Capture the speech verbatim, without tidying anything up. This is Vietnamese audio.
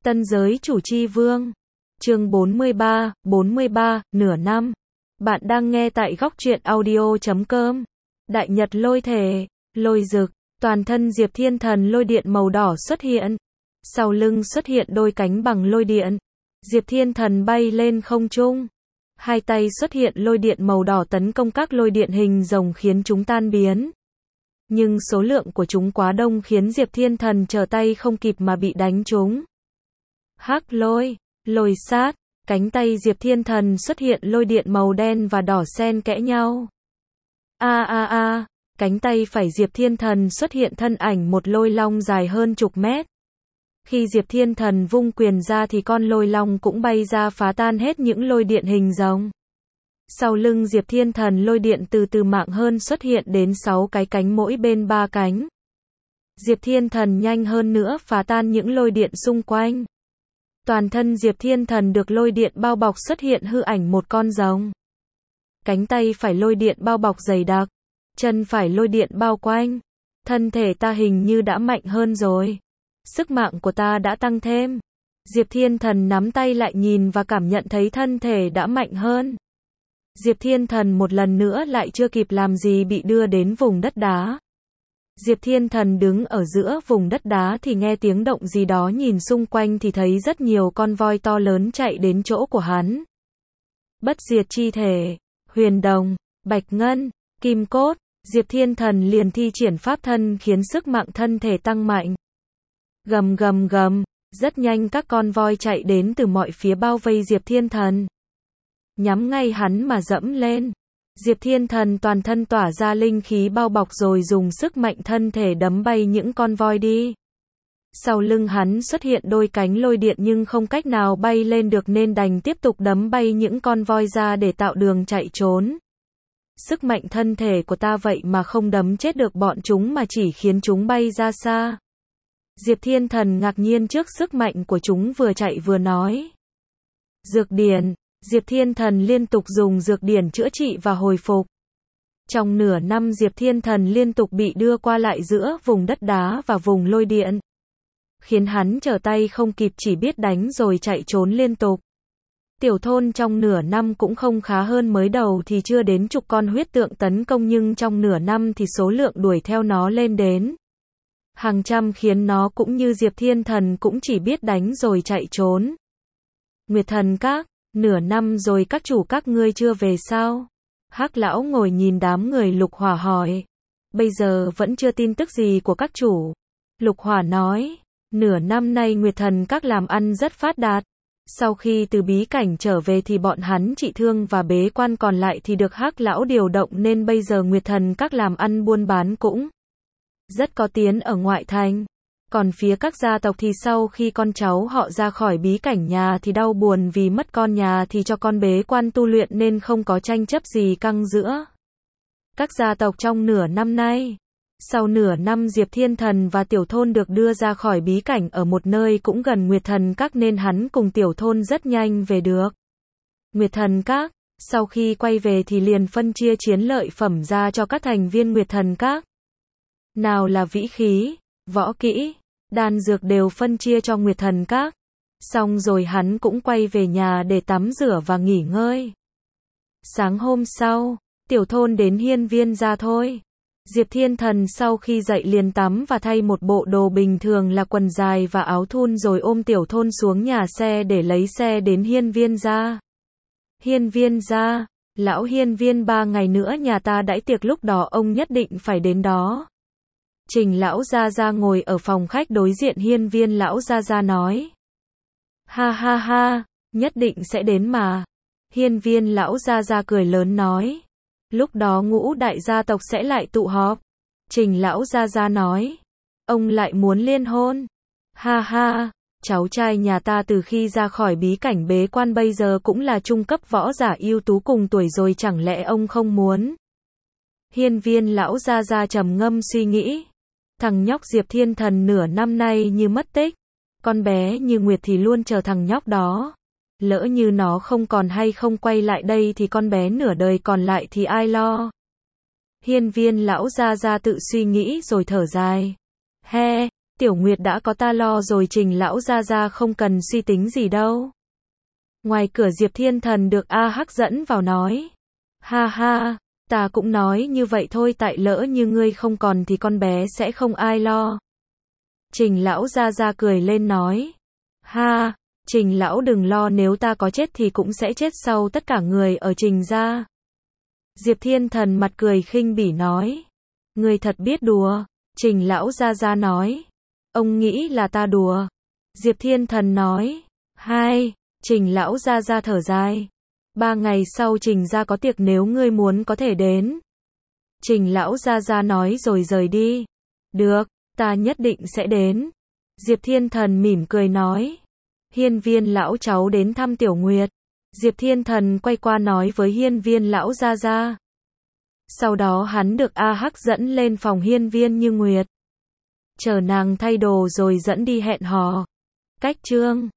Tân giới chủ chi vương. Chương bốn mươi ba, bốn mươi ba, nửa năm. Bạn đang nghe tại góc truyện audio chấm com. Đại nhật lôi thể, lôi rực, toàn thân Diệp Thiên Thần lôi điện màu đỏ xuất hiện. Sau lưng xuất hiện đôi cánh bằng lôi điện. Diệp Thiên Thần bay lên không trung. Hai tay xuất hiện lôi điện màu đỏ tấn công các lôi điện hình rồng khiến chúng tan biến. Nhưng số lượng của chúng quá đông khiến Diệp Thiên Thần trở tay không kịp mà bị đánh trúng. Hắc lôi, lôi sát, cánh tay Diệp Thiên Thần xuất hiện lôi điện màu đen và đỏ xen kẽ nhau. A a a, cánh tay phải Diệp Thiên Thần xuất hiện thân ảnh một lôi long dài hơn chục mét. Khi Diệp Thiên Thần vung quyền ra thì con lôi long cũng bay ra phá tan hết những lôi điện hình rồng. Sau lưng Diệp Thiên Thần lôi điện từ từ mạng hơn xuất hiện đến sáu cái cánh mỗi bên ba cánh. Diệp Thiên Thần nhanh hơn nữa phá tan những lôi điện xung quanh. Toàn thân Diệp Thiên Thần được lôi điện bao bọc xuất hiện hư ảnh một con rồng. Cánh tay phải lôi điện bao bọc dày đặc, chân phải lôi điện bao quanh. Thân thể ta hình như đã mạnh hơn rồi. Sức mạnh của ta đã tăng thêm. Diệp Thiên Thần nắm tay lại nhìn và cảm nhận thấy thân thể đã mạnh hơn. Diệp Thiên Thần một lần nữa lại chưa kịp làm gì bị đưa đến vùng đất đá. Diệp Thiên Thần đứng ở giữa vùng đất đá thì nghe tiếng động gì đó, nhìn xung quanh thì thấy rất nhiều con voi to lớn chạy đến chỗ của hắn. Bất diệt chi thể, huyền đồng, bạch ngân, kim cốt, Diệp Thiên Thần liền thi triển pháp thân khiến sức mạnh thân thể tăng mạnh. Gầm gầm gầm, rất nhanh các con voi chạy đến từ mọi phía bao vây Diệp Thiên Thần. Nhắm ngay hắn mà dẫm lên. Diệp Thiên Thần toàn thân tỏa ra linh khí bao bọc rồi dùng sức mạnh thân thể đấm bay những con voi đi. Sau lưng hắn xuất hiện đôi cánh lôi điện nhưng không cách nào bay lên được nên đành tiếp tục đấm bay những con voi ra để tạo đường chạy trốn. Sức mạnh thân thể của ta vậy mà không đấm chết được bọn chúng mà chỉ khiến chúng bay ra xa. Diệp Thiên Thần ngạc nhiên trước sức mạnh của chúng, vừa chạy vừa nói. Dược điển. Diệp Thiên Thần liên tục dùng dược điển chữa trị và hồi phục. Trong nửa năm Diệp Thiên Thần liên tục bị đưa qua lại giữa vùng đất đá và vùng lôi điện. Khiến hắn trở tay không kịp, chỉ biết đánh rồi chạy trốn liên tục. Tiểu thôn trong nửa năm cũng không khá hơn, mới đầu thì chưa đến chục con huyết tượng tấn công nhưng trong nửa năm thì số lượng đuổi theo nó lên đến hàng trăm, khiến nó cũng như Diệp Thiên Thần cũng chỉ biết đánh rồi chạy trốn. Nguyệt Thần Các, nửa năm rồi các chủ các ngươi chưa về sao? Hắc lão ngồi nhìn đám người Lục Hỏa hỏi. Bây giờ vẫn chưa tin tức gì của các chủ. Lục Hỏa nói, nửa năm nay Nguyệt Thần Các làm ăn rất phát đạt. Sau khi từ bí cảnh trở về thì bọn hắn trị thương và bế quan, còn lại thì được Hắc lão điều động nên bây giờ Nguyệt Thần Các làm ăn buôn bán cũng rất có tiến ở ngoại thành. Còn phía các gia tộc thì sau khi con cháu họ ra khỏi bí cảnh nhà thì đau buồn vì mất con, nhà thì cho con bế quan tu luyện nên không có tranh chấp gì căng giữa các gia tộc trong nửa năm nay. Sau nửa năm Diệp Thiên Thần và Tiểu Thôn được đưa ra khỏi bí cảnh ở một nơi cũng gần Nguyệt Thần Các nên hắn cùng Tiểu Thôn rất nhanh về được Nguyệt Thần Các. Sau khi quay về thì liền phân chia chiến lợi phẩm ra cho các thành viên Nguyệt Thần Các. Nào là vĩ khí, võ kỹ, đan dược đều phân chia cho Nguyệt Thần Các. Xong rồi hắn cũng quay về nhà để tắm rửa và nghỉ ngơi. Sáng hôm sau, Tiểu Thôn đến hiên viên gia thôi. Diệp Thiên Thần sau khi dậy liền tắm và thay một bộ đồ bình thường là quần dài và áo thun rồi ôm Tiểu Thôn xuống nhà xe để lấy xe đến hiên viên gia. Hiên viên gia, lão hiên viên, ba ngày nữa nhà ta đãi tiệc, lúc đó ông nhất định phải đến đó. Trình lão gia gia ngồi ở phòng khách đối diện hiên viên lão gia gia nói. Ha ha ha, nhất định sẽ đến mà. Hiên viên lão gia gia cười lớn nói. Lúc đó ngũ đại gia tộc sẽ lại tụ họp. Trình lão gia gia nói. Ông lại muốn liên hôn. Ha ha, cháu trai nhà ta từ khi ra khỏi bí cảnh bế quan bây giờ cũng là trung cấp võ giả ưu tú cùng tuổi rồi, chẳng lẽ ông không muốn? Hiên viên lão gia gia trầm ngâm suy nghĩ. Thằng nhóc Diệp Thiên Thần nửa năm nay như mất tích. Con bé như Nguyệt thì luôn chờ thằng nhóc đó. Lỡ như nó không còn hay không quay lại đây thì con bé nửa đời còn lại thì ai lo? Hiên viên lão gia gia tự suy nghĩ rồi thở dài. He, Tiểu Nguyệt đã có ta lo rồi, Trình lão gia gia không cần suy tính gì đâu. Ngoài cửa Diệp Thiên Thần được A Hắc dẫn vào nói. Ha ha, ta cũng nói như vậy thôi, tại lỡ như ngươi không còn thì con bé sẽ không ai lo. Trình lão gia gia cười lên nói. Ha, Trình lão đừng lo, nếu ta có chết thì cũng sẽ chết sau tất cả người ở Trình gia. Diệp Thiên Thần mặt cười khinh bỉ nói. Ngươi thật biết đùa, Trình lão gia gia nói. Ông nghĩ là ta đùa? Diệp Thiên Thần nói. Hai, Trình lão gia gia thở dài. Ba ngày sau Trình gia có tiệc, nếu ngươi muốn có thể đến. Trình lão gia gia nói rồi rời đi. Được, ta nhất định sẽ đến. Diệp Thiên Thần mỉm cười nói. Hiên Viên lão cháu đến thăm Tiểu Nguyệt. Diệp Thiên Thần quay qua nói với Hiên Viên lão gia gia. Sau đó hắn được A Hắc dẫn lên phòng Hiên Viên Như Nguyệt. Chờ nàng thay đồ rồi dẫn đi hẹn hò. Cách chương